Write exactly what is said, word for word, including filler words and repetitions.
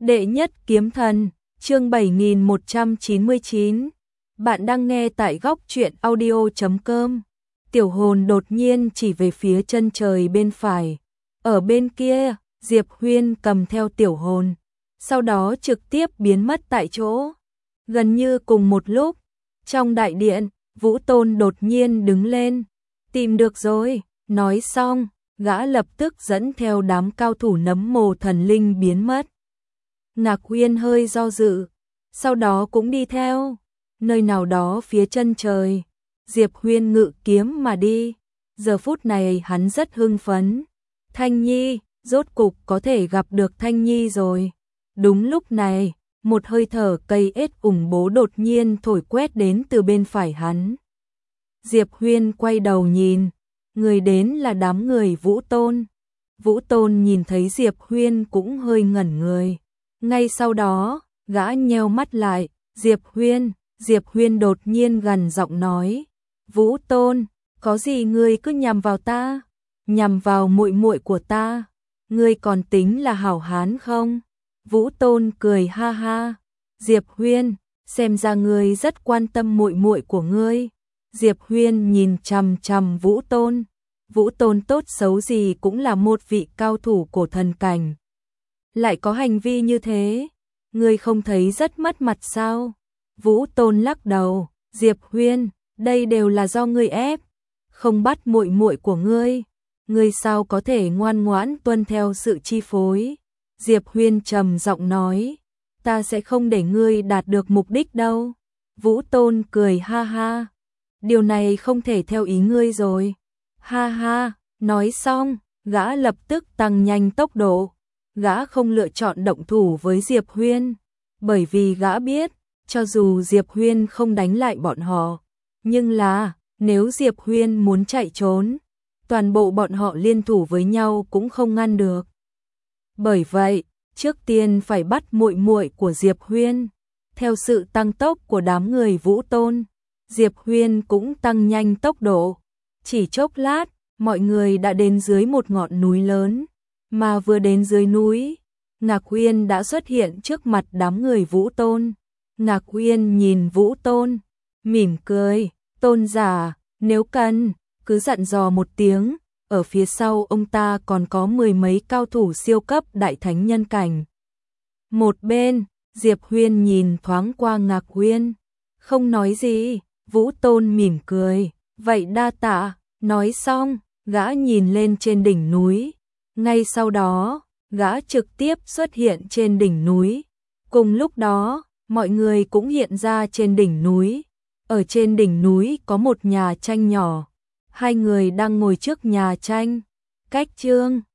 Đệ nhất kiếm thần, chương bảy nghìn một trăm chín mươi chín. Bạn đang nghe tại góc truyện audio chấm com. Tiểu hồn đột nhiên chỉ về phía chân trời bên phải. Ở bên kia, Diệp Huyên cầm theo tiểu hồn, sau đó trực tiếp biến mất tại chỗ. Gần như cùng một lúc, trong đại điện, Vũ Tôn đột nhiên đứng lên. Tìm được rồi, nói xong, gã lập tức dẫn theo đám cao thủ nấm mồ thần linh biến mất. Ngạc Huyên hơi do dự, sau đó cũng đi theo. Nơi nào đó phía chân trời, Diệp Huyên ngự kiếm mà đi. Giờ phút này hắn rất hưng phấn. Thanh Nhi, rốt cục có thể gặp được Thanh Nhi rồi. Đúng lúc này, một hơi thở cây ết ủng bố đột nhiên thổi quét đến từ bên phải hắn. Diệp Huyên quay đầu nhìn, người đến là đám người Vũ Tôn. Vũ Tôn nhìn thấy Diệp Huyên cũng hơi ngẩn người. Ngay sau đó, gã nheo mắt lại, Diệp Huyên, Diệp Huyên đột nhiên gần giọng nói, Vũ Tôn, có gì ngươi cứ nhằm vào ta, nhằm vào muội muội của ta, ngươi còn tính là hảo hán không? Vũ Tôn cười ha ha, Diệp Huyên, xem ra ngươi rất quan tâm muội muội của ngươi. Diệp Huyên nhìn chằm chằm Vũ Tôn, Vũ Tôn tốt xấu gì cũng là một vị cao thủ cổ thần cảnh. Lại có hành vi như thế, ngươi không thấy rất mất mặt sao? Vũ Tôn lắc đầu, Diệp Huyên, đây đều là do ngươi ép, không bắt muội muội của ngươi, ngươi sao có thể ngoan ngoãn tuân theo sự chi phối? Diệp Huyên trầm giọng nói, ta sẽ không để ngươi đạt được mục đích đâu. Vũ Tôn cười ha ha, điều này không thể theo ý ngươi rồi. Ha ha, nói xong, gã lập tức tăng nhanh tốc độ. Gã không lựa chọn động thủ với Diệp Huyên, bởi vì gã biết, cho dù Diệp Huyên không đánh lại bọn họ, nhưng là, nếu Diệp Huyên muốn chạy trốn, toàn bộ bọn họ liên thủ với nhau cũng không ngăn được. Bởi vậy, trước tiên phải bắt muội muội của Diệp Huyên. Theo sự tăng tốc của đám người Vũ Tôn, Diệp Huyên cũng tăng nhanh tốc độ. Chỉ chốc lát, mọi người đã đến dưới một ngọn núi lớn. Mà vừa đến dưới núi, Ngạc Huyên đã xuất hiện trước mặt đám người Vũ Tôn. Ngạc Huyên nhìn Vũ Tôn, mỉm cười, Tôn giả, nếu cần, cứ dặn dò một tiếng, ở phía sau ông ta còn có mười mấy cao thủ siêu cấp đại thánh nhân cảnh. Một bên, Diệp Huyên nhìn thoáng qua Ngạc Huyên, không nói gì, Vũ Tôn mỉm cười, vậy đa tạ, nói xong, gã nhìn lên trên đỉnh núi. Ngay sau đó, gã trực tiếp xuất hiện trên đỉnh núi. Cùng lúc đó, mọi người cũng hiện ra trên đỉnh núi. Ở trên đỉnh núi có một nhà tranh nhỏ. Hai người đang ngồi trước nhà tranh. Cách chương